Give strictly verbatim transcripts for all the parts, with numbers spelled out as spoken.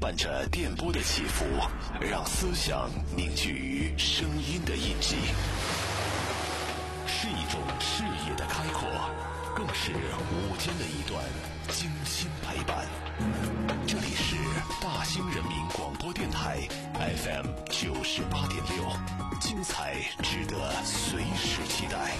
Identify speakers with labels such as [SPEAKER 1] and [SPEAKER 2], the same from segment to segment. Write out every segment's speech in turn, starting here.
[SPEAKER 1] 伴着电波的起伏，让思想凝聚于声音的印记，是一种视野的开阔，更是午间的一段精心陪伴。这里是大兴人民广播电台 F M 九十八点六，精彩值得随时期待。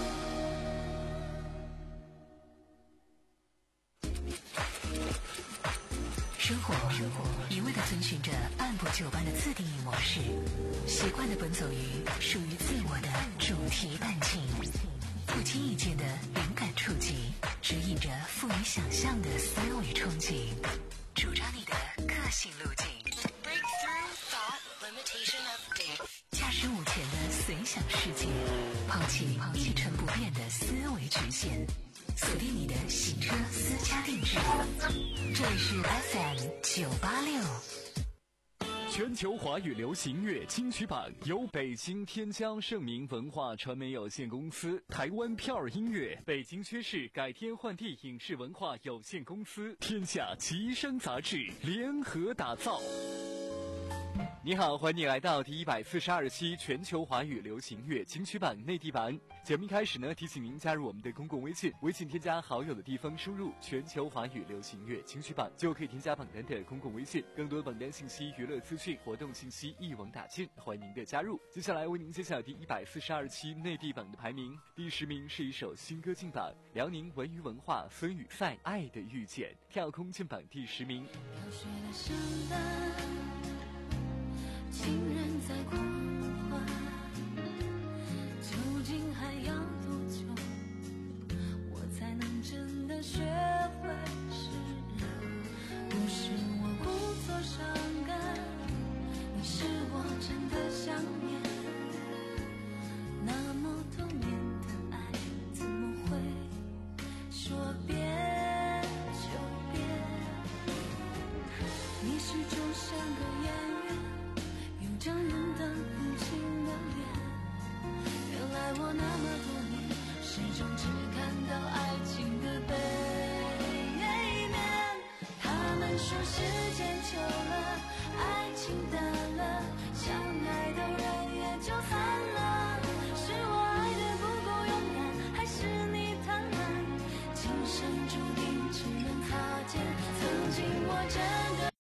[SPEAKER 2] 生活一味地遵循着按部就班的自定义模式，习惯地奔走于属于自我的主题弹琴，不经意间的灵感触及，指引着富于想象的思维憧憬，主张你的个性路径。Breakthrough Thought Limitation Update， 驾驶午前的随想世界，抛弃一成不变的思维局限，锁定你的行车私家定制。这里是 F M 九八六。
[SPEAKER 3] 全球华语流行音乐金曲榜由北京天江盛明文化传媒有限公司、台湾票儿音乐、北京薛氏改天换地影视文化有限公司、天下奇声杂志联合打造。你好，欢迎你来到第一百四十二期全球华语流行乐金曲榜内地榜。节目一开始呢，提醒您加入我们的公共微信，微信添加好友的地方输入全球华语流行乐金曲榜，就可以添加榜单的公共微信。更多榜单信息、娱乐资讯、活动信息一网打尽，欢迎您的加入。接下来为您揭晓第一百四十二期内地榜的排名，第十名是一首新歌进榜，辽宁文娱文化孙雨赛《爱的遇见》跳空进榜第十名。
[SPEAKER 4] 情人在狂欢，究竟还要多久，我才能真的学会释然？不是我故作伤感，你是我真的想念。那么多年的爱，怎么会说变就变？你始终像个演员，张人的无情的脸，原来我那么多年始终只看到爱情的背面。他们说时间久了，爱情淡了，相爱的人也就散了。是我爱的不够勇敢，还是你贪婪？今生注定只能擦肩，曾经我真的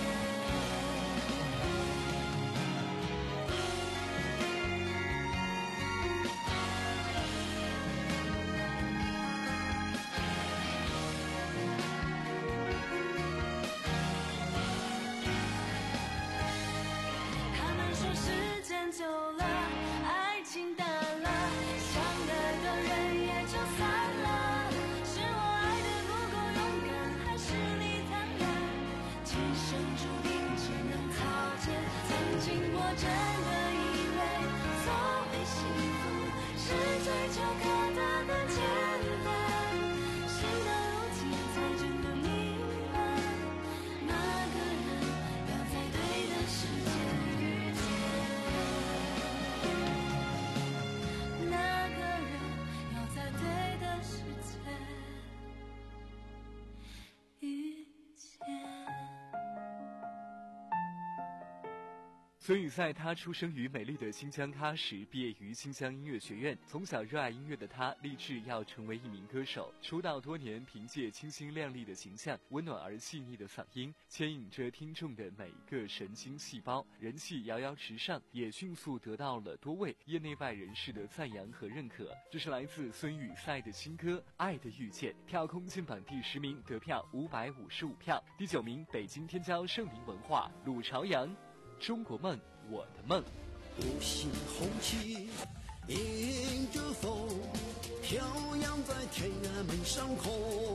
[SPEAKER 3] 孙雨赛，他出生于美丽的新疆喀什，毕业于新疆音乐学院。从小热爱音乐的他，立志要成为一名歌手。出道多年，凭借清新亮丽的形象、温暖而细腻的嗓音，牵引着听众的每一个神经细胞，人气遥遥直上，也迅速得到了多位业内外人士的赞扬和认可。这是来自孙雨赛的新歌《爱的遇见》，跳空进榜第十名，得票五百五十五票。第九名，北京天骄盛名文化鲁朝阳。中国梦，我的梦。
[SPEAKER 5] 五星红旗迎着风，飘扬在天安门上空。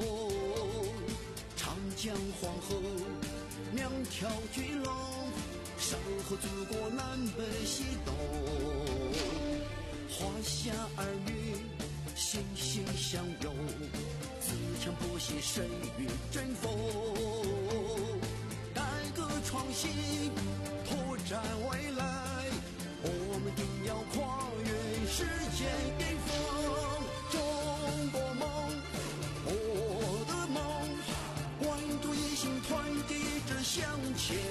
[SPEAKER 5] 长江黄河两条巨龙，守候祖国南北西东。华夏儿女心心相拥，自强不息，谁与争锋？改革创新，拓展未来，我们定要跨越世界巅峰。中国梦，我的梦，万众一心，团结着向前。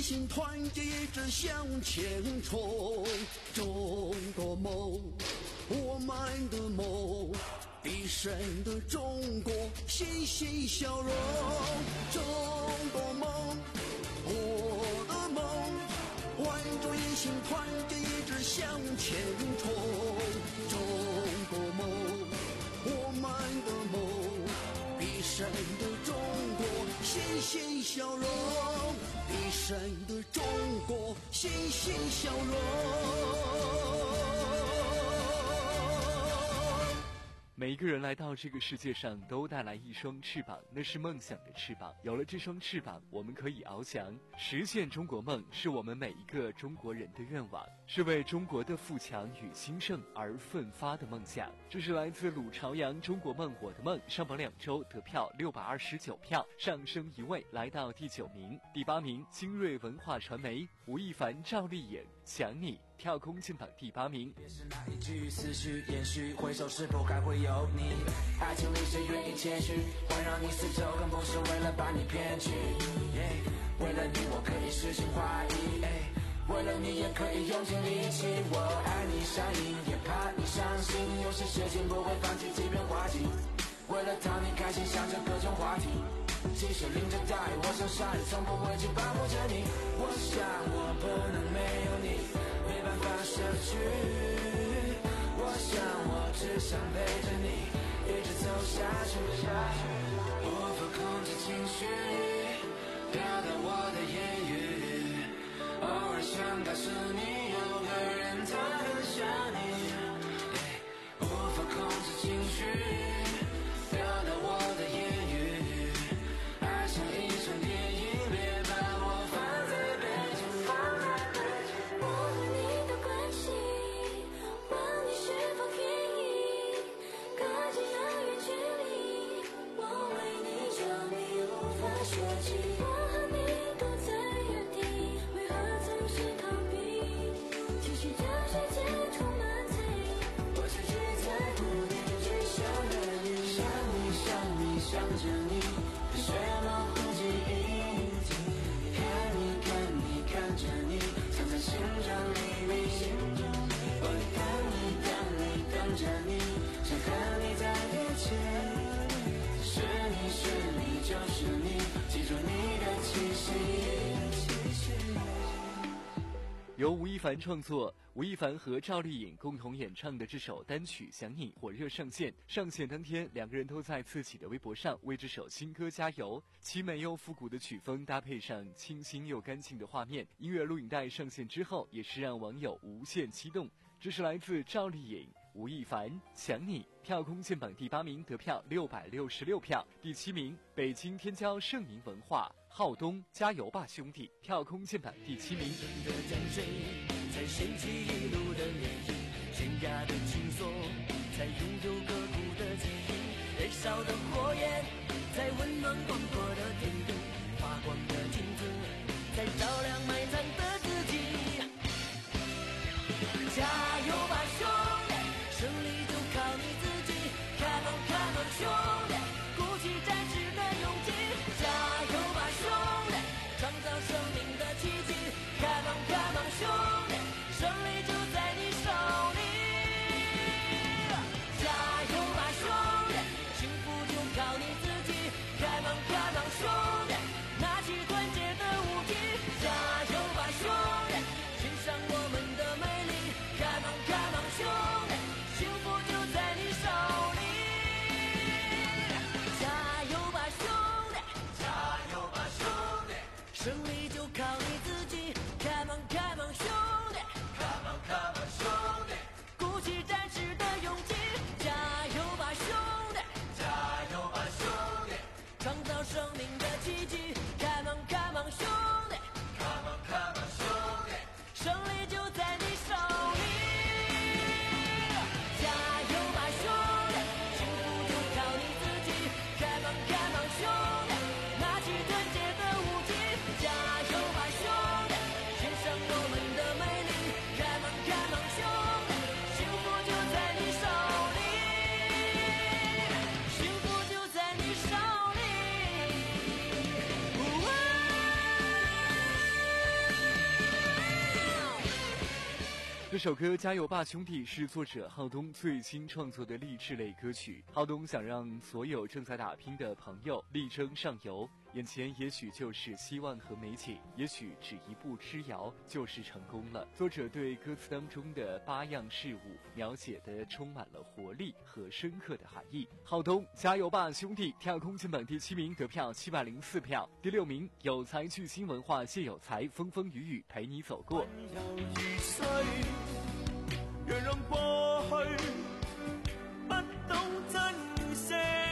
[SPEAKER 5] 心团结一直向前冲。中国梦，我们的梦，必胜的中国欣欣向荣。中国梦，我的梦，万众一心团结一直向前冲。中国梦，我们的梦，必胜的中国欣欣向荣，必胜的中国欣欣向荣。
[SPEAKER 3] 每一个人来到这个世界上都带来一双翅膀，那是梦想的翅膀。有了这双翅膀，我们可以翱翔，实现中国梦，是我们每一个中国人的愿望，是为中国的富强与兴盛而奋发的梦想。这是来自鲁朝阳《中国梦我的梦》上榜两周得票六百二十九票，上升一位来到第九名。第八名精锐文化传媒吴亦凡、赵丽颖想你跳空进榜第八名。
[SPEAKER 6] 也是那一句思绪延续，回首是否还会有你？爱情里谁愿意谦虚，环绕你四周，更不是为了把你骗去。Yeah, 为了你我可以实行怀疑， hey, 为了你也可以用尽力气。我爱你上瘾，也怕你伤心，有些事情不会放弃，即便花季。为了讨你开心，想着各种话题。即使淋着大雨，我想杀人，从不畏惧保护着你。我想我不能没有你，没办法舍去。我想我只想陪着你，一直走下去。无法控制情绪，表达我的言语。偶尔想告诉你，有个人他很想你。无法控制情绪，表达我的言语。爱像一场电影，别把我放在背景，放在背景。
[SPEAKER 4] 我和你的关系，问你是否愿意，隔着遥远距离，我为你着迷，无法说起。我和你都在原地，为何总是逃避？继续这世界充满猜疑，我只是在乎你，只想着你，
[SPEAKER 6] 想你想你想着你，虽然模糊记忆。看你看你看着你，藏在心中秘密。我等你等你等着你，想和你在一起。是你是你就是你，记住你的气息。
[SPEAKER 3] 由吴亦凡创作，吴亦凡和赵丽颖共同演唱的这首单曲《想你》火热上线。上线当天，两个人都在自己的微博上为这首新歌加油。凄美又复古的曲风搭配上清新又干净的画面，音乐录影带上线之后，也是让网友无限激动。这是来自赵丽颖、吴亦凡《想你》跳空进榜第八名，得票六百六十六票。第七名北京天骄盛名文化浩东加油吧兄弟跳空进榜第七名。
[SPEAKER 7] 的江水才掀起一路的涟漪，悬崖的青锁才拥有刻骨的记忆，燃烧的火焰在温暖广阔的天空，发光的镜子在照亮埋藏的自己。加油吧兄弟，胜利就靠你自己。Come on come on兄弟，鼓起战士的勇气。加油吧兄弟，创造生命的奇迹。Come on come on兄弟，胜利就在你手里。加油吧兄弟，幸福就靠你自己。
[SPEAKER 3] 这首歌《加油吧兄弟》是作者浩东最新创作的励志类歌曲。浩东想让所有正在打拼的朋友力争上游，眼前也许就是希望和美景，也许只一步之遥就是成功了。作者对歌词当中的八样事物描写的充满了活力和深刻的含义。浩东《加油吧兄弟》跳空金榜第七名，得票七百零四票。第六名有才巨星文化谢有才，风风雨雨陪你走过。
[SPEAKER 8] 讓讓過去不懂珍惜，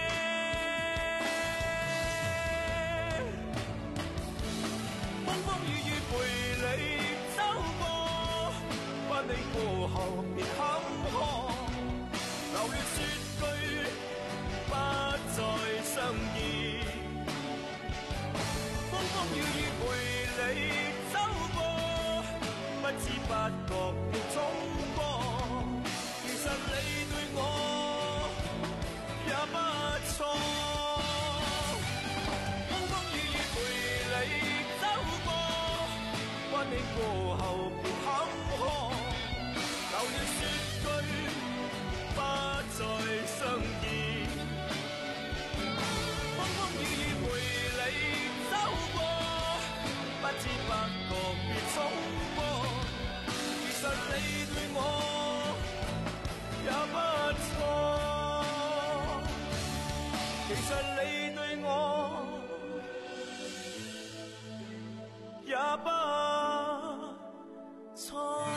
[SPEAKER 8] 風風雨雨陪你走過，不理過後別坎坷，流血說句不再相見，風風雨雨陪你走過，不知不覺要衝過，其實你對我也不錯，風風雨雨陪你走過，關你過後別坎坷，流血說句不再相見，風風雨雨陪你走過，不知不覺別衝過，其實你對我也不錯，其實你對我也不錯。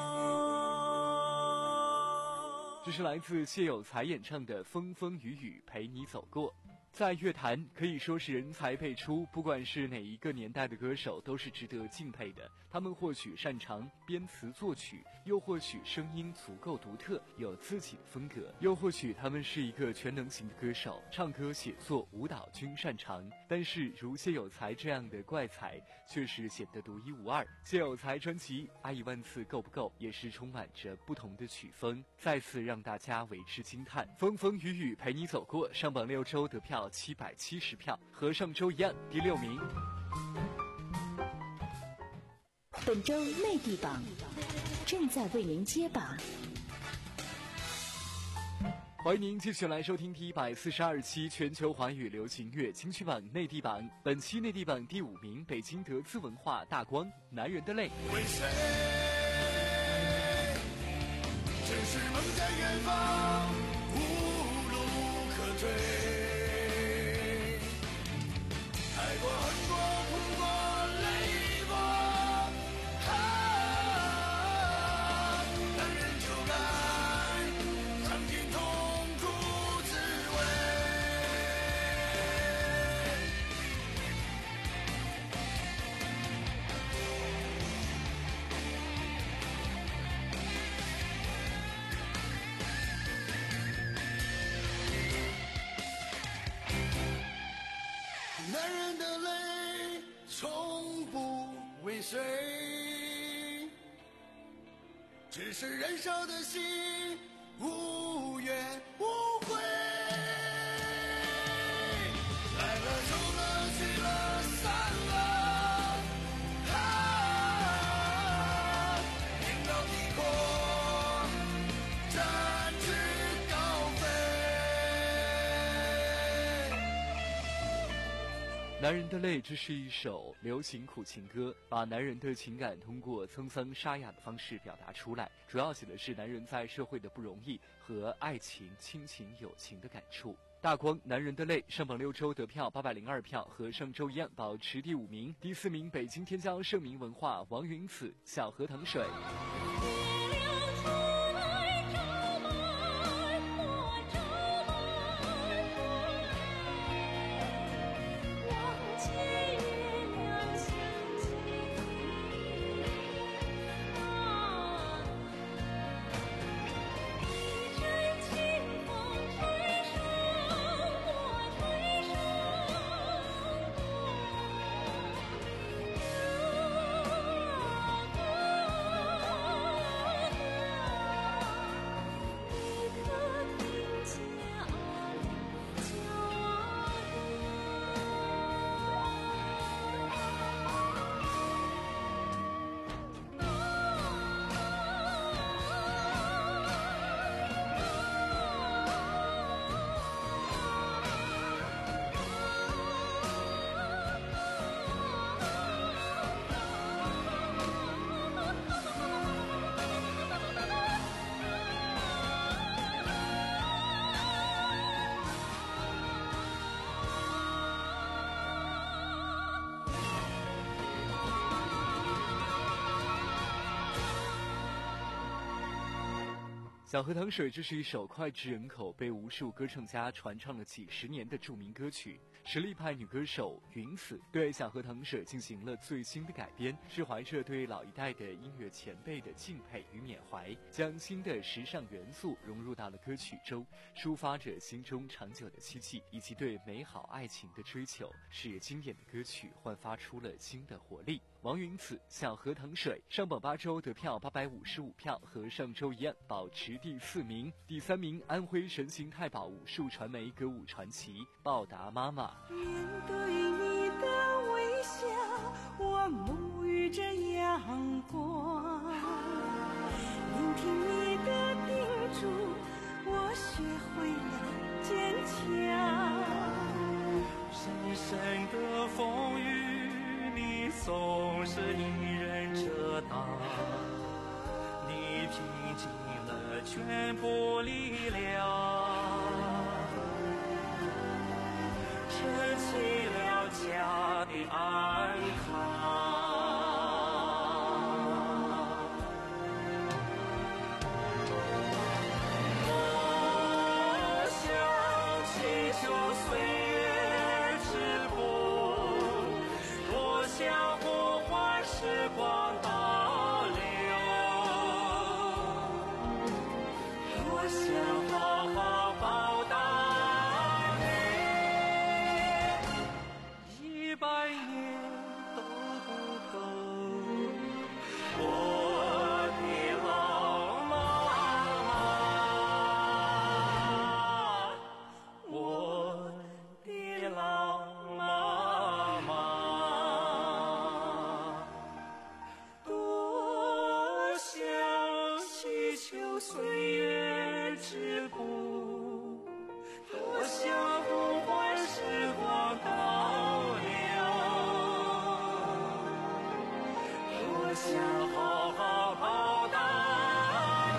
[SPEAKER 3] 这是来自谢有才演唱的《风风雨雨陪你走过》。在乐坛可以说是人才辈出，不管是哪一个年代的歌手都是值得敬佩的。他们或许擅长编词作曲，又或许声音足够独特，有自己的风格，又或许他们是一个全能型的歌手，唱歌写作舞蹈均擅长。但是如谢有才这样的怪才却是显得独一无二。谢有才专辑《爱一万次够不够》也是充满着不同的曲风，再次让大家为之惊叹。风风雨雨陪你走过上榜六周，得票七百七十票，和上周一样，第六名。
[SPEAKER 9] 本周内地榜正在为您揭榜，
[SPEAKER 3] 欢迎您继续来收听第一百四十二期全球华语流行乐金曲榜内地榜。本期内地榜第五名，北京德资文化大光《男人的泪》。
[SPEAKER 8] 为谁？只是梦在远方，无路可退。爱过恨过哭过累过，啊，男人就该尝尽痛苦滋味。男人的泪从不为谁，只是燃烧的心无怨无悔。来了走了去了散了，啊，天高地阔，展翅高飞。
[SPEAKER 3] 男人的泪，这是一首流行苦情歌，把男人的情感通过沧桑沙哑的方式表达出来，主要写的是男人在社会的不容易和爱情、亲情、友情的感触。大光《男人的泪》上榜六周，得票八百零二票，和上周一样保持第五名。第四名，北京天骄盛名文化王云子《小河淌水》。 小河淌水，这是一首脍炙人口、被无数歌唱家传唱了几十年的著名歌曲。实力派女歌手云子对小河淌水进行了最新的改编，是怀着对老一代的音乐前辈的敬佩与缅怀，将新的时尚元素融入到了歌曲中，抒发着心中长久的希冀以及对美好爱情的追求，使经典的歌曲焕发出了新的活力。王云子《小河淌水》上榜八周得票八百五十五票，和上周一样保持第四名。第三名，安徽神行太保武术传媒歌舞传奇《报答妈妈》。
[SPEAKER 7] 面对你的微笑，我沐浴着阳光，聆听你的叮嘱，我学会了坚强。
[SPEAKER 8] 深深的风雨，你总是一人遮挡，你拼尽了全部力量，撑起了家的安康。我想祈求岁月之步，多想呼唤时光倒流，多想好好报答你，一百年都不够。我的老妈妈，我的老妈妈，多想祈求岁月之步，多想呼唤时光倒流，多想好好报答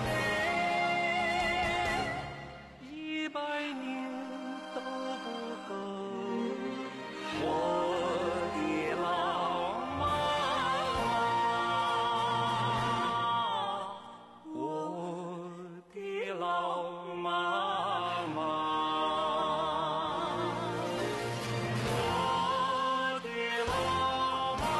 [SPEAKER 8] 你，一百年都不够。我的老妈妈，我的老妈妈，我的老妈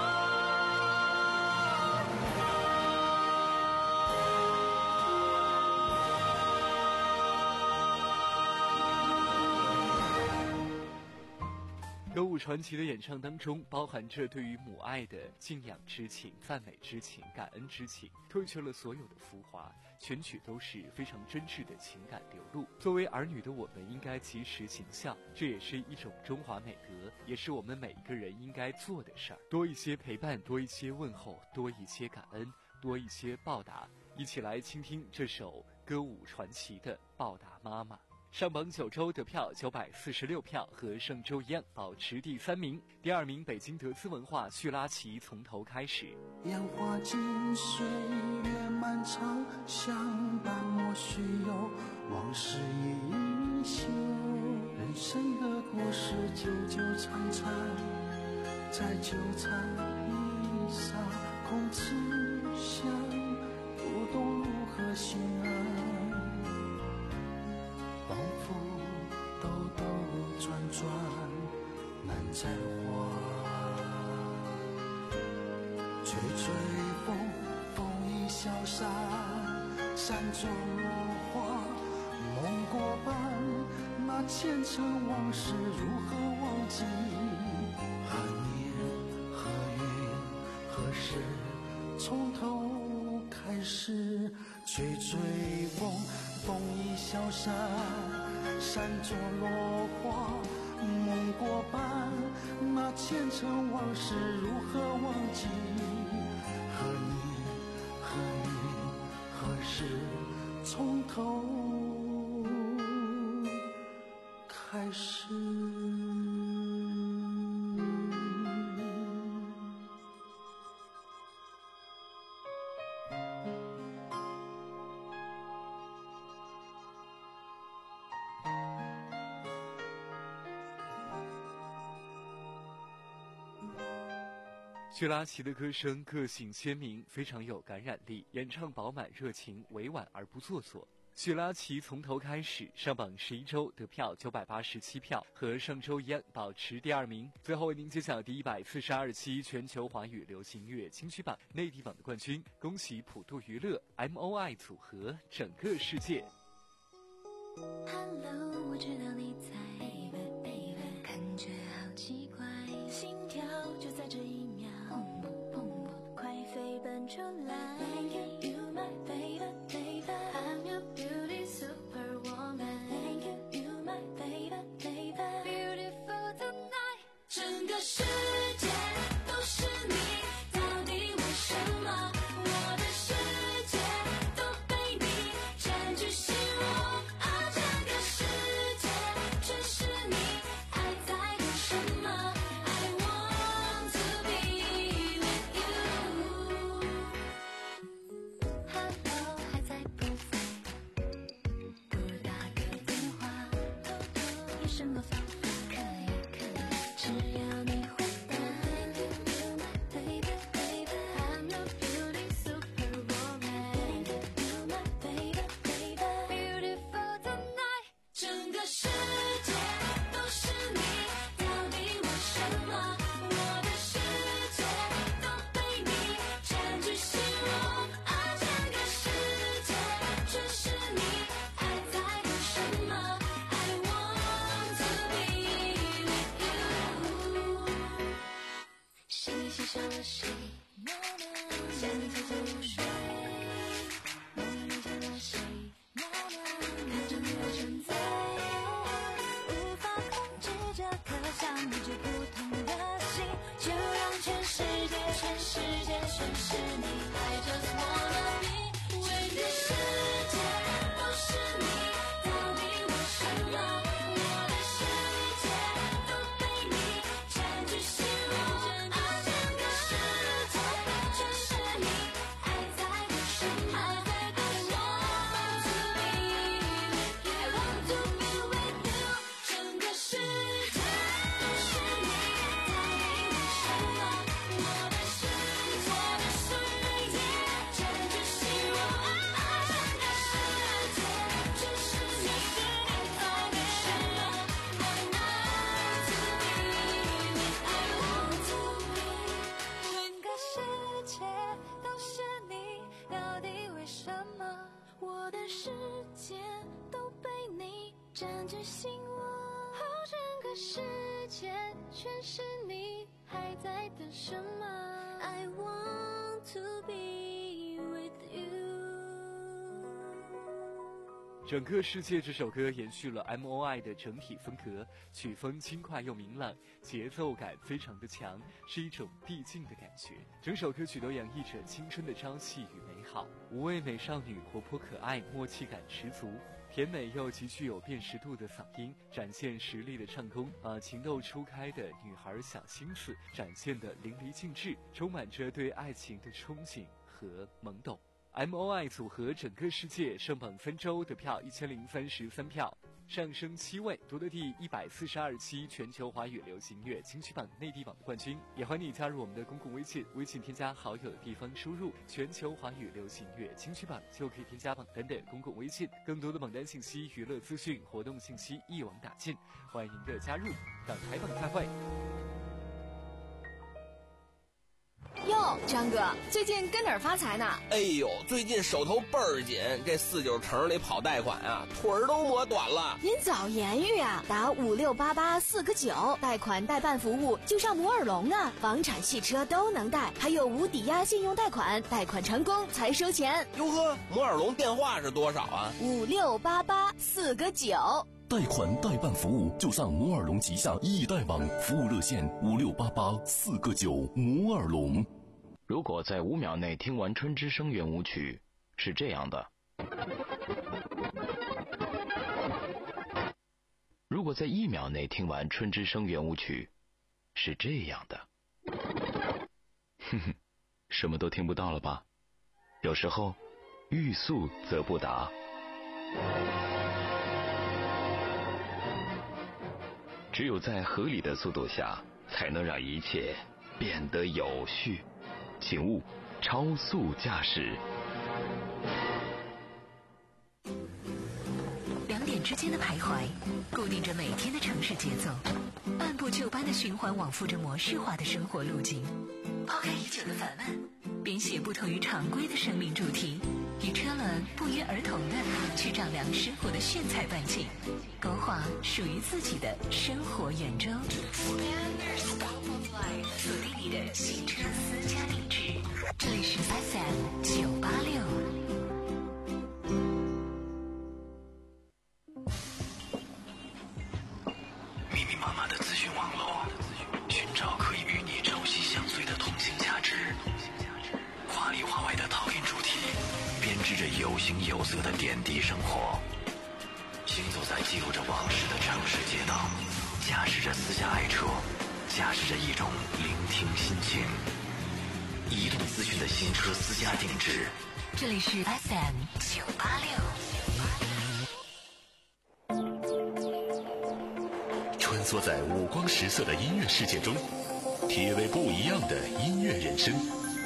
[SPEAKER 3] 歌舞传奇的演唱当中，包含着对于母爱的敬仰之情、赞美之情、感恩之情，褪去了所有的浮华，全曲都是非常真挚的情感流露。作为儿女的我们，应该及时行孝，这也是一种中华美德，也是我们每一个人应该做的事儿。多一些陪伴，多一些问候，多一些感恩，多一些报答。一起来倾听这首歌舞传奇的《报答妈妈》。上榜九周得票九百四十六票，和上周一样保持第三名。第二名，北京德资文化叙拉奇从头开始。
[SPEAKER 5] 烟花尽，岁月漫长，相伴莫须有，往事依旧。人生的故事纠纠缠缠，在纠缠一刹，空痴想，不懂如何心安。往复兜兜转转，难再还。吹吹风，风已消散，山中落花，梦过半，那前尘往事如何忘记？何年何月何时，从头开始？吹吹风，风已消散，山中落花，梦过半，那前尘往事如何忘记？何年何月何时，从头开始？
[SPEAKER 3] 薛拉奇的歌声个性鲜明，非常有感染力，演唱饱满热情，委婉而不做作。薛拉奇从头开始上榜十一周，得票九百八十七票，和上周一样保持第二名。最后为您揭晓第一百四十二期全球华语流行音乐金曲榜内地榜的冠军，恭喜普渡娱乐 M O I 组合《整个世界》。
[SPEAKER 4] Hello， 我知道你在 baby baby， 感觉好奇怪，心跳就在这一秒，砰砰砰，快飞奔出来。Thank you, you my baby baby, I'm your beauty superwoman. Thank you, you my baby baby, beautiful tonight. 整个世界都是你，到底为什么？我的世界都被你占据心窝。
[SPEAKER 3] 整个世界这首歌延续了 M O I 的整体风格，曲风轻快又明朗，节奏感非常的强，是一种递进的感觉。整首歌曲都洋溢着青春的朝气与美好，五位美少女活泼可爱，默契感十足，甜美又极具有辨识度的嗓音，展现实力的唱功，把情窦初开的女孩小心思展现得淋漓尽致，充满着对爱情的憧憬和懵懂。M O I 组合整个世界上榜三周，得票一千零三十三票，上升七位，夺得第一百四十二期全球华语流行乐金曲榜内地榜的冠军。也欢迎你加入我们的公共微信，微信添加好友的地方输入全球华语流行乐金曲榜，就可以添加榜单的公共微信。更多的榜单信息、娱乐资讯、活动信息一网打尽，欢迎您的加入。港台榜再会。
[SPEAKER 10] 哟，张哥，最近跟哪儿发财呢？
[SPEAKER 11] 哎呦，最近手头倍儿紧，这四九城里跑贷款啊，腿儿都磨短了。
[SPEAKER 10] 您早言语啊，打五六八八四个九，贷款代办服务就上摩尔龙啊，房产、汽车都能贷，还有无抵押信用贷款，贷款成功才收钱。
[SPEAKER 11] 哟呵，摩尔龙电话是多少啊？
[SPEAKER 10] 五六八八四个九。
[SPEAKER 1] 贷款代办服务就上摩尔龙旗下易贷网，服务热线五六八八四个九。摩尔龙。
[SPEAKER 12] 如果在五秒内听完春之声圆舞曲，是这样的；如果在一秒内听完春之声圆舞曲，是这样的。哼哼，什么都听不到了吧？有时候，欲速则不达。只有在合理的速度下，才能让一切变得有序，请勿超速驾驶。
[SPEAKER 2] 两点之间的徘徊，固定着每天的城市节奏，按部就班的循环往复着模式化的生活路径。抛开已久的烦闷，编写不同于常规的生命主题，与车轮不约而同的去丈量生活的炫彩半径，勾画属于自己的生活圆周。锁定你的新车私家定制，这里是 F M 九八六。
[SPEAKER 1] 密密麻麻的资讯网络，寻找可以与你朝夕相随的通信价值。华里华外的讨论主题，编织着有形有色的点滴生活。行走在记录着往事的城市街道，驾驶着私家爱车，驾驶着一种聆听心情。移动资讯的新车私家定制，
[SPEAKER 2] 这里是 F M 九八六。
[SPEAKER 1] 穿梭在五光十色的音乐世界中，体味不一样的音乐人生。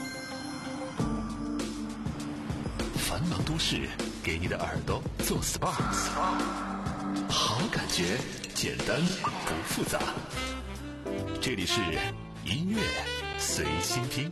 [SPEAKER 1] 繁忙都市，给你的耳朵做 S P A， 好感觉，简单不复杂。这里是音乐随心听。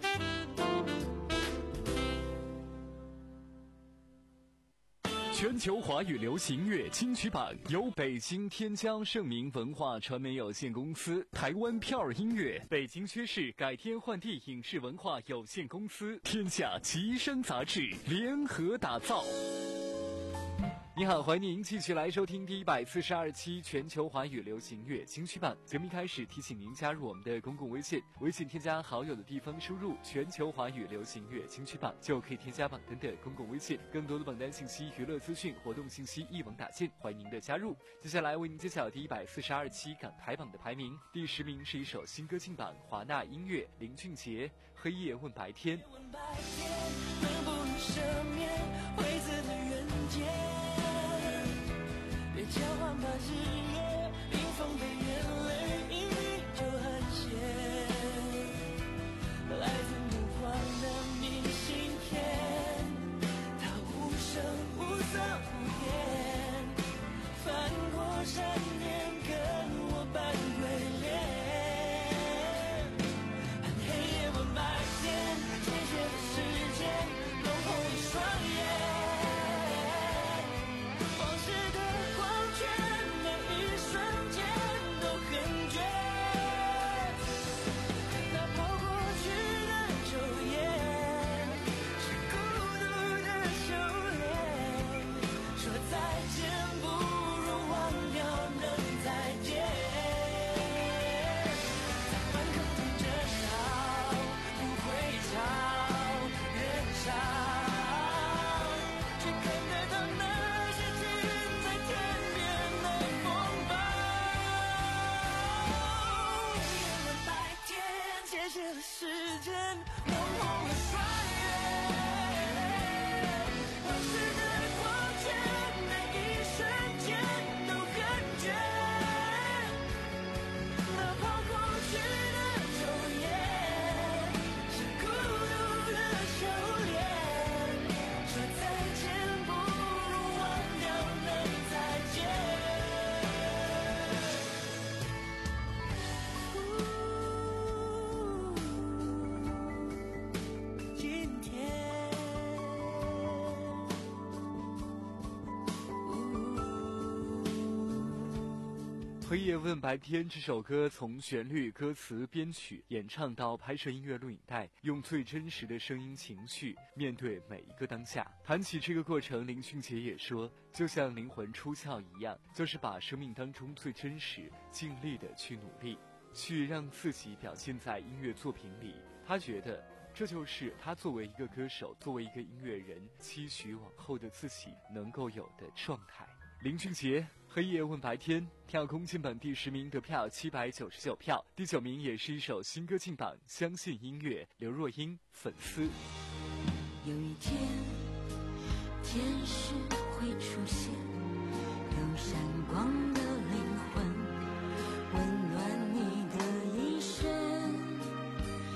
[SPEAKER 3] 全球华语流行乐金曲榜由北京天江盛明文化传媒有限公司、台湾票儿音乐、北京薛氏改天换地影视文化有限公司、天下吉声杂志联合打造。你好，欢迎您继续来收听第一百四十二期全球华语流行乐金曲榜。节目一开始提醒您加入我们的公共微信，微信添加好友的地方输入全球华语流行乐金曲榜，就可以添加榜单的公共微信。更多的榜单信息、娱乐资讯、活动信息一网打尽，欢迎您的加入。接下来为您揭晓第一百四十二期港台榜的排名，第十名是一首新歌进榜，华纳音乐林俊杰《黑夜问白天》。
[SPEAKER 7] 能不能赦免灰色的人间？别交换吧日夜，冰封的眼泪一滴就很咸。来自目光的明信片，它无声无色无言，翻过山巅跟我扮鬼脸。黑夜问白天，渐渐的时间弄红了双眼。
[SPEAKER 3] 黑夜问白天这首歌从旋律、歌词、编曲、演唱到拍摄音乐录影带，用最真实的声音情绪面对每一个当下。谈起这个过程，林俊杰也说，就像灵魂出窍一样，就是把生命当中最真实、尽力的去努力，去让自己表现在音乐作品里。他觉得这就是他作为一个歌手，作为一个音乐人，期许往后的自己能够有的状态。林俊杰黑夜问白天跳空进榜第十名，得票七百九十九票。第九名也是一首新歌进榜，相信音乐刘若英粉丝。
[SPEAKER 4] 有一天天使会出现，有闪光的灵魂温暖你的一生，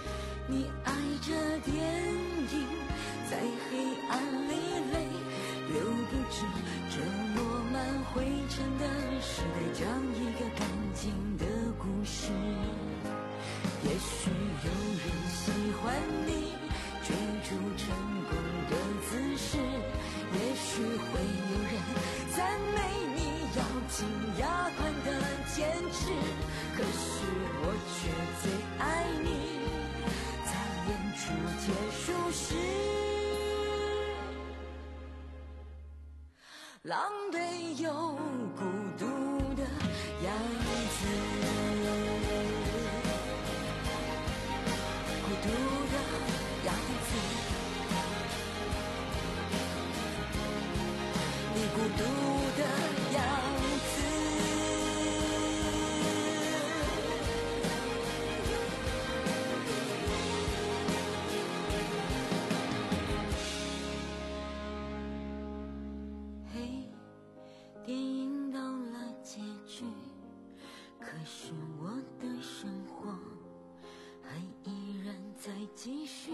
[SPEAKER 7] 出成功的姿势，也许会有人赞美你咬紧牙关的坚持，可是我却最爱你在演出结束时狼狈又孤独的样子，孤独的样子，你孤独的样子。嘿，电影到了结局，可是我的生活还依然在继续。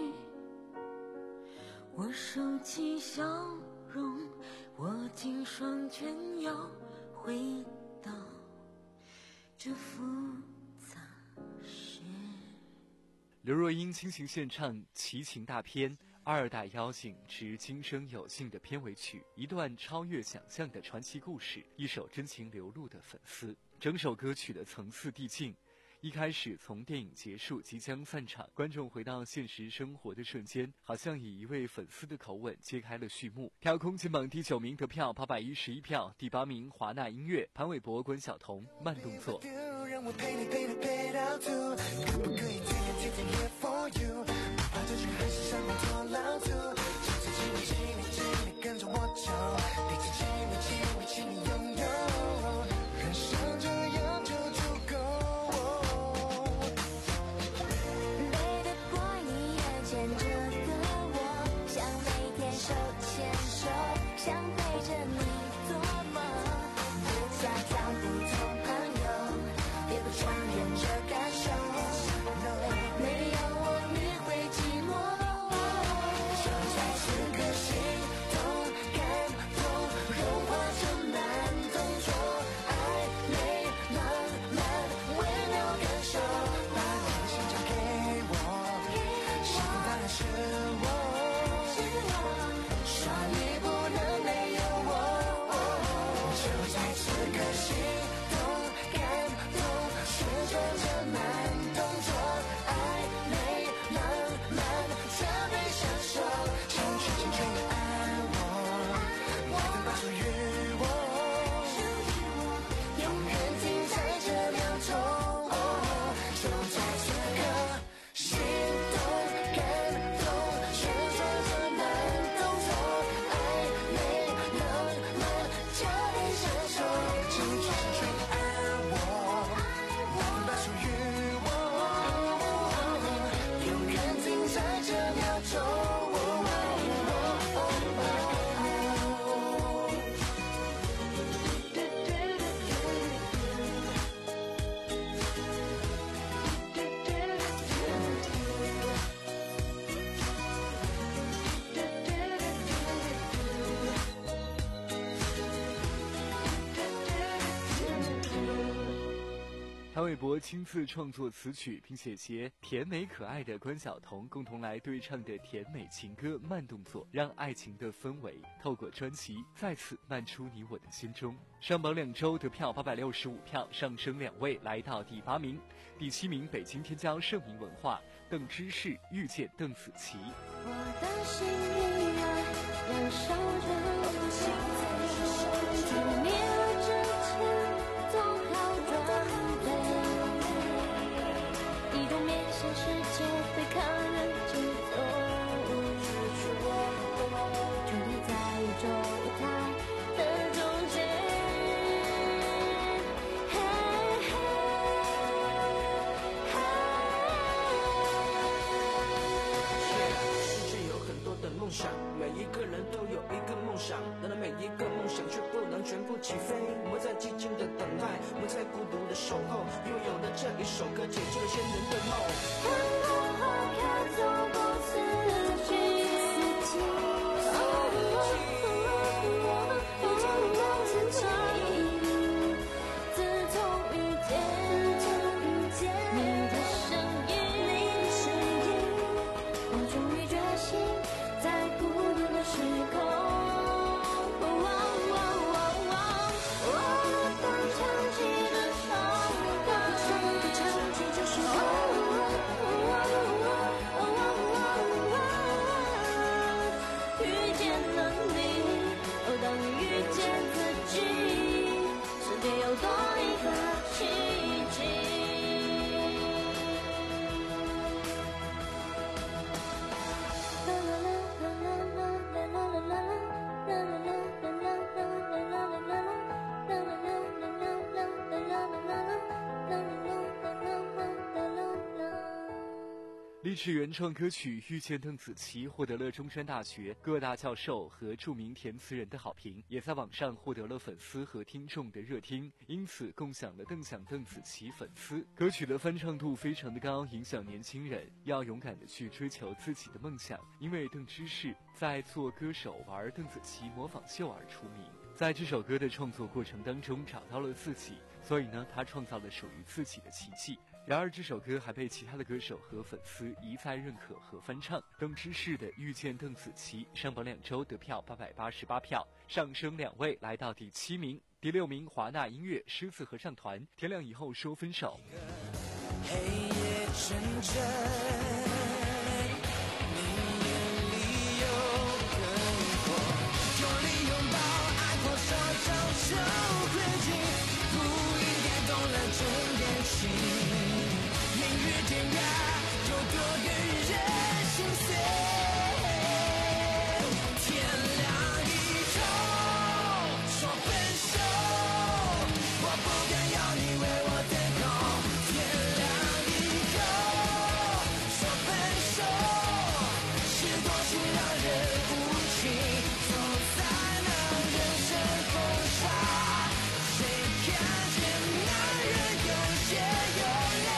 [SPEAKER 7] 我收起笑容，握紧双拳，要回到这复杂事。
[SPEAKER 3] 刘若英倾情献唱齐秦大片二代妖精之今生有幸的片尾曲，一段超越想象的传奇故事，一首真情流露的粉丝。整首歌曲的层次递进，一开始从电影结束即将散场，观众回到现实生活的瞬间，好像以一位粉丝的口吻揭开了序幕。跳空金榜第九名得票八百一十一票，第八名华纳音乐潘玮柏关晓彤慢动作。
[SPEAKER 13] 让我陪你陪你陪到吐，可不可以天天天天 here for you， 不怕这句还是上面拖老土，请请请你请你请你跟着我走，别请请你请你请你拥有，人生这样就足够。
[SPEAKER 4] 背得过你也牵着的我，想每天手牵手，想陪着你做梦，不假装不做朋友，也不承认这感受，没有我你会寂寞，就在此刻心动感动融化成慢动作，暧昧浪漫微妙感受，把你的心交给我，幸福当然是我，说你不能没有我，就在此刻心动感动旋转着慢动作，暧昧浪漫准备享受，请全心全意爱我，爱的把属于我，永远停在这秒钟，就在此刻心动感动旋转着慢动作，暧昧浪漫就得享受，请全心全意爱我，爱的把属于我，永远停在这秒钟。
[SPEAKER 3] 潘玮柏亲自创作词曲，并且携甜美可爱的关晓彤共同来对唱的甜美情歌慢动作，让爱情的氛围透过专辑再次漫出你我的心中。上榜两周得票八百六十五票，上升两位来到第八名。第七名北京天骄盛名文化邓芝士遇见邓紫棋。
[SPEAKER 4] 我的心依然燃烧着，在迷路之前做好准备，一度面向世界对抗人之走，伫立在宇宙舞台的中间，嘿嘿
[SPEAKER 6] 世界有很多的梦想，每一个人都有一个梦想，然而每一个梦想却不能全部起飞。我们在寂静的等待，我们在孤独的守候，拥有了这一首歌，解救了千人的梦。
[SPEAKER 4] 看过花开，走过四季，哦自己，自从遇见你的声音，我终于决心
[SPEAKER 3] 励志原创歌曲《遇见邓紫棋》获得了中山大学各大教授和著名填词人的好评，也在网上获得了粉丝和听众的热听，因此共享了邓想邓紫棋粉丝。歌曲的翻唱度非常的高，影响年轻人要勇敢的去追求自己的梦想。因为邓芝士在做歌手玩邓紫棋模仿秀而出名，在这首歌的创作过程当中找到了自己，所以呢，他创造了属于自己的奇迹。然而这首歌还被其他的歌手和粉丝一再认可和翻唱。邓芝士的《遇见邓紫棋》上榜两周得票八百八十八票，上升两位来到第七名。第六名华纳音乐狮子合唱团《天亮以后说分手》。
[SPEAKER 8] 黑夜沉沉，你眼里有灯火，用力拥抱，爱破烧烧成灰烬，不应该动了真感情。明日天涯，有多个人心碎。天亮以后说分手，我不敢要你为我等候。天亮以后说分手，是多情让人无情，走在那人生风沙，谁看见那人有血有泪。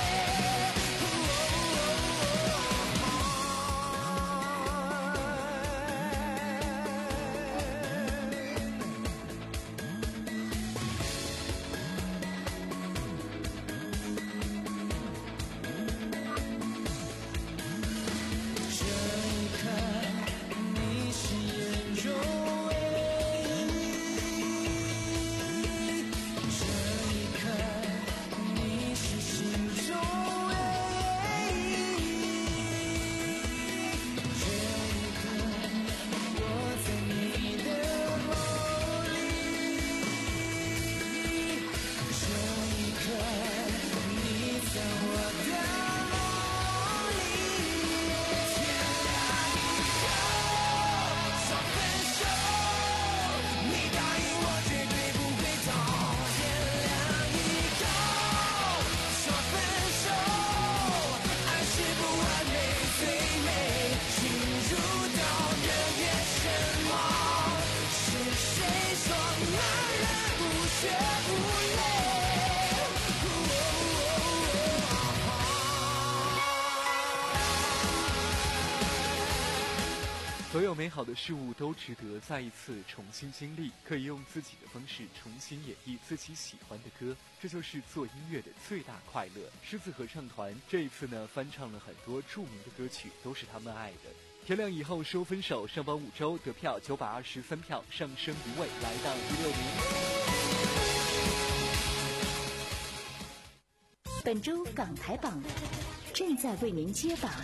[SPEAKER 3] 所有美好的事物都值得再一次重新经历，可以用自己的方式重新演绎自己喜欢的歌，这就是做音乐的最大快乐。狮子合唱团这一次呢，翻唱了很多著名的歌曲，都是他们爱的。天亮以后说分手上榜五周，得票九百二十三票，上升一位来到第六名。
[SPEAKER 9] 本周港台榜正在为您揭榜。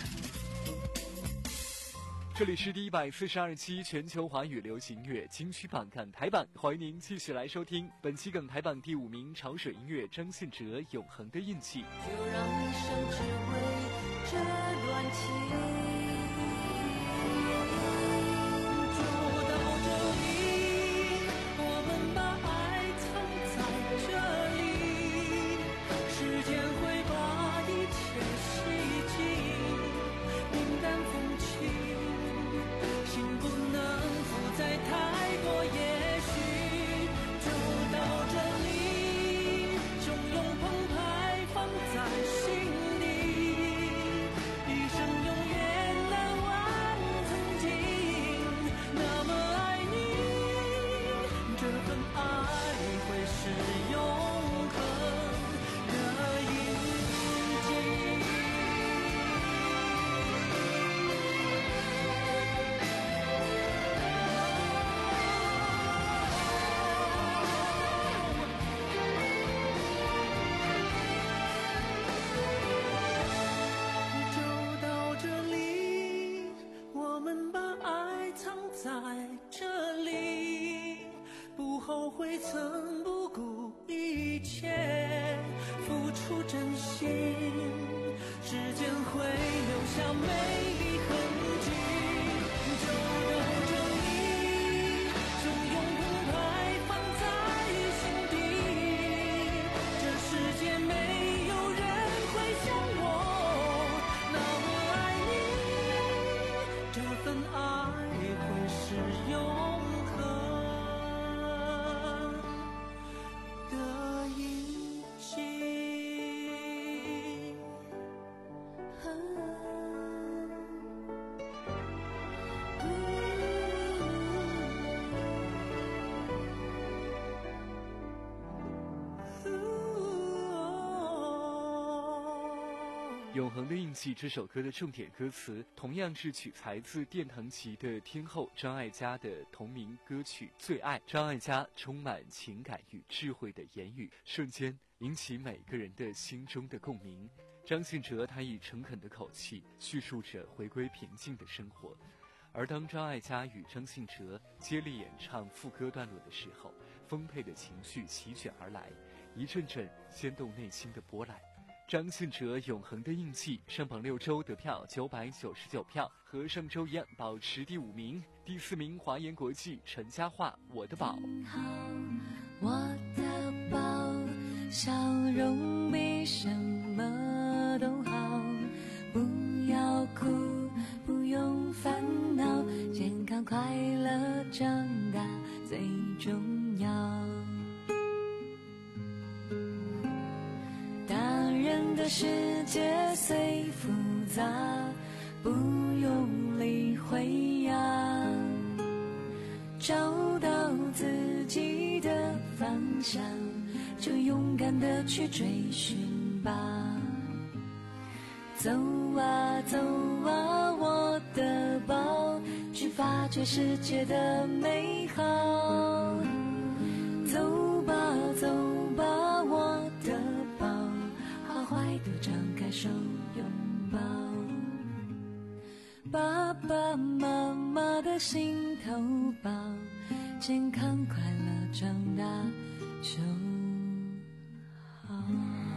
[SPEAKER 3] 这里是第一百四十二期全球华语流行乐金曲榜港台榜，欢迎您继续来收听本期港台榜第五名潮水音乐张信哲《永恒的印记》。
[SPEAKER 4] 就让一生只为这段情，走到这里，我们把爱藏在这里，时间会把一切洗净，云淡风轻，心不能负载太多，也许走到这里，汹涌澎湃放在心里，一生永远难忘曾经
[SPEAKER 3] 永恒的印记这首歌的重点歌词同样是取材自殿堂级的天后张艾嘉的同名歌曲《最爱》。张艾嘉充满情感与智慧的言语瞬间引起每个人的心中的共鸣。张信哲他以诚恳的口气叙述着回归平静的生活，而当张艾嘉与张信哲接力演唱副歌段落的时候，丰沛的情绪席卷而来，一阵阵掀动内心的波澜。张信哲《永恒的印记》上榜六周得票九百九十九票，和上周一样保持第五名。第四名华研国际陈嘉桦《我的宝》。
[SPEAKER 4] 我的宝，笑容比什么都好，不要哭，不用烦恼，健康快乐长大最重要。人的世界虽复杂，不用理会呀，找到自己的方向，就勇敢地去追寻吧。走啊走啊，我的宝，去发掘世界的美好。走吧走吧，我的宝，好坏都张开手拥抱。爸爸妈妈的心头宝，健康快乐长大就好。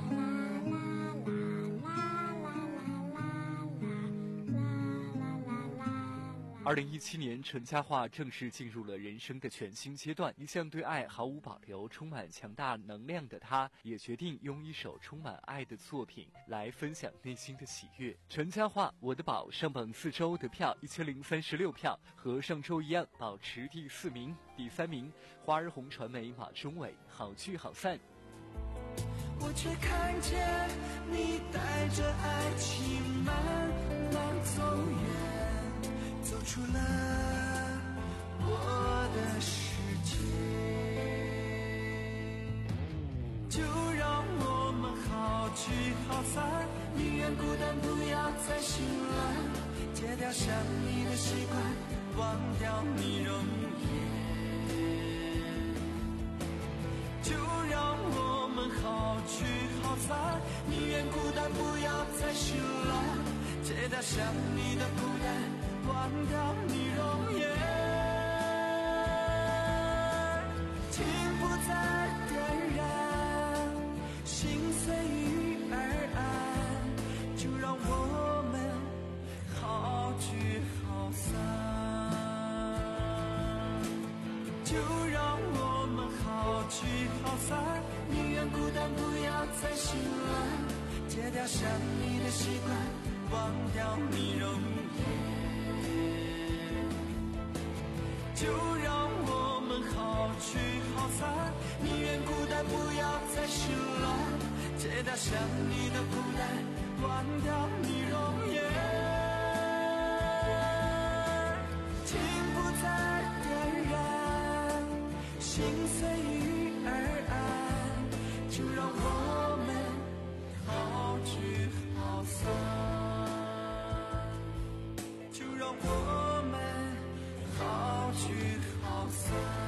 [SPEAKER 3] 二零一七年，陈嘉桦正式进入了人生的全新阶段。一向对爱毫无保留、充满强大能量的他，也决定用一首充满爱的作品来分享内心的喜悦。陈嘉桦《我的宝》上榜四周得票一千零三十六票，和上周一样保持第四名。第三名，花儿红传媒马中伟《好聚好散》。
[SPEAKER 8] 我却看见你带着爱情慢慢走远，走出了我的世界。就让我们好聚好散，宁愿孤单不要再心乱，戒掉想你的习惯，忘掉你容颜。就让我们好聚好散，宁愿孤单不要再心乱，戒掉想你的孤单，忘掉你容颜。情不再点燃，心随遇而安，就让我们好聚好散。就让我们好聚好散，宁愿孤单不要再心乱，戒掉想你的习惯，忘掉你容颜。就让我们好聚好散，宁愿孤单不要再心乱，戒掉想你的孤单，忘掉你容颜。情不再点燃，心随遇而安，就让我们好聚好散，就让我们好聚好散。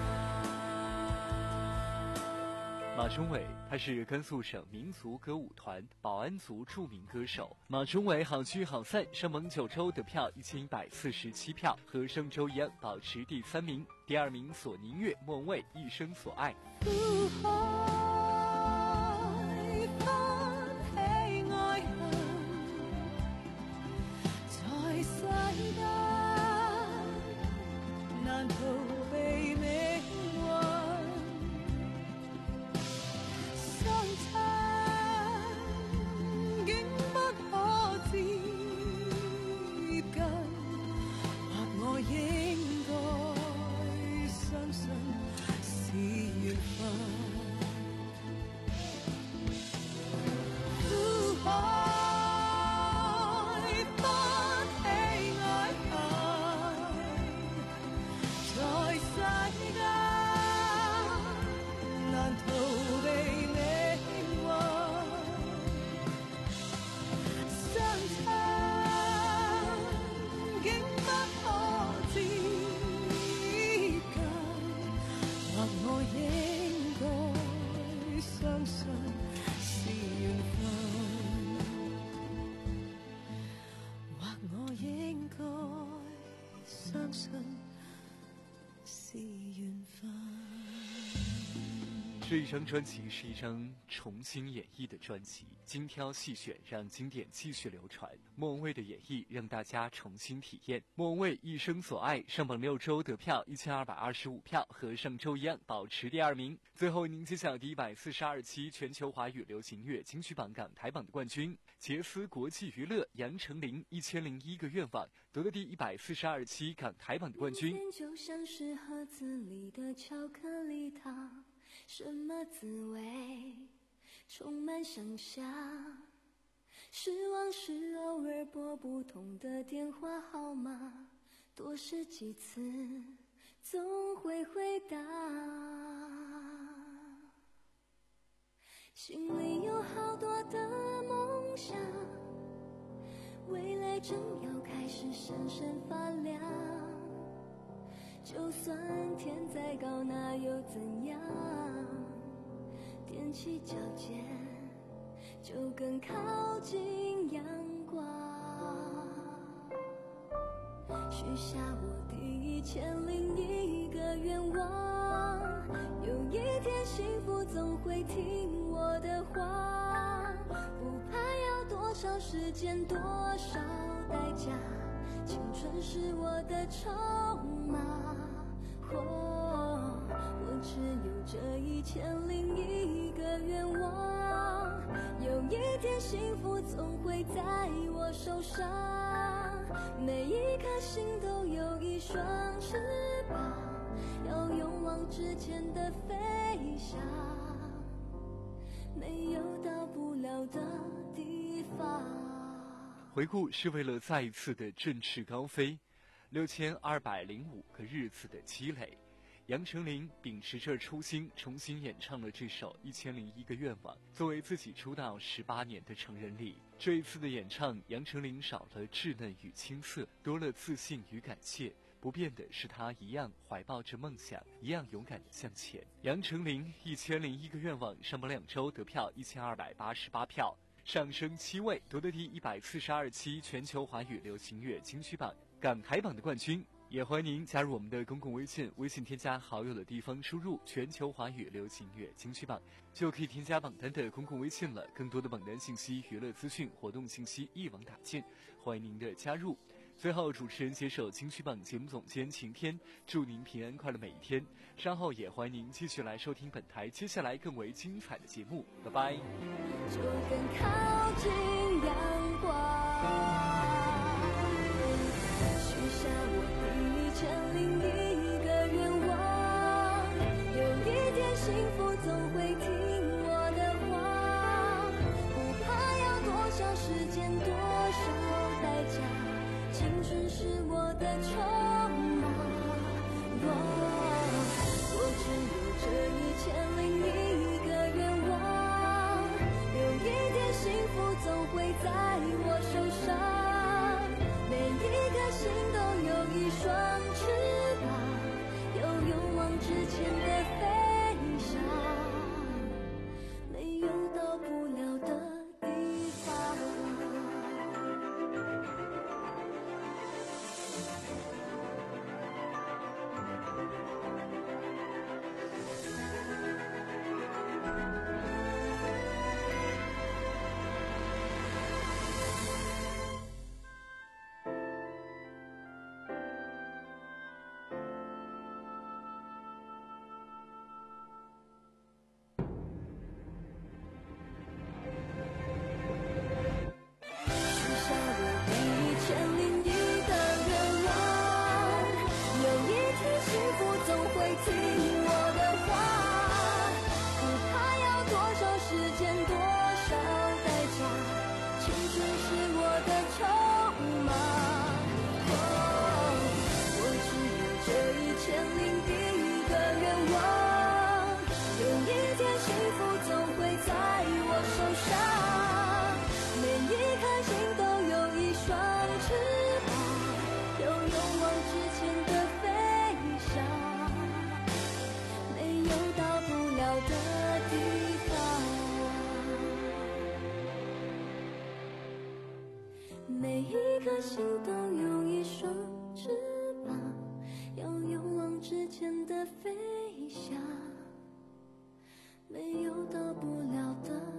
[SPEAKER 3] 马中伟，他是甘肃省民族歌舞团保安族著名歌手。马中伟好聚好散上榜九周得票一千一百四十七票，和上周一样保持第三名。第二名索尼乐莫文蔚一生所爱。 这一张专辑是一张重新演绎的专辑，精挑细选，让经典继续流传。莫文蔚的演绎让大家重新体验。莫文蔚一生所爱上榜六周得票一千二百二十五票，和上周一样保持第二名。最后为您揭晓第一百四十二期全球华语流行乐金曲榜港台榜的冠军，杰斯国际娱乐杨丞琳一千零一个愿望得了第一百四十二期港台榜的冠军。
[SPEAKER 4] 就像是盒子里的巧克力糖，什么滋味充满想象，失望是偶尔拨不通的电话号码，多试几次总会回答。心里有好多的梦想，未来正要开始闪闪发亮，就算天再高那又怎样，踮起脚尖就更靠近阳光。许下我第一千零一个愿望，有一天幸福总会听我的话，不怕要多少时间多少代价，青春是我的筹码。哦，我只有这一千零一个愿望，有一天幸福总会在我手上，每一颗心都有一双翅膀，要勇往直前的飞翔，没有到不了的地方。
[SPEAKER 3] 回顾是为了再一次的振翅高飞，六千二百零五个日子的积累，杨丞琳秉持着初心，重新演唱了这首《一千零一个愿望》。作为自己出道十八年的成人礼，这一次的演唱，杨丞琳少了稚嫩与青涩，多了自信与感谢。不变的是她一样怀抱着梦想，一样勇敢的向前。杨丞琳《一千零一个愿望》上榜两周得票一千二百八十八票，上升七位，夺得第一百四十二期全球华语流行乐金曲榜港台榜的冠军。也欢迎您加入我们的公共微信，微信添加好友的地方输入全球华语流行乐金曲榜，就可以添加榜单的公共微信了。更多的榜单信息、娱乐资讯、活动信息一网打尽，欢迎您的加入。最后，主持人携手金曲榜节目总监晴天，祝您平安快乐每一天。稍后也欢迎您继续来收听本台接下来更为精彩的节目，拜拜。
[SPEAKER 4] 就更靠近阳光，许下我第一千零一个愿望，有一天幸福总会听我的话，不怕要多少时间多少代价，青春是我的筹码。哦，我只有这一千零一个愿望，有一天幸福总会在我手上，每一颗心都有一双翅膀，要勇往直前的飞翔，没有到不了的地方。每一颗心都有一双翅膀，要勇往直前的飞翔， 没有大不了的。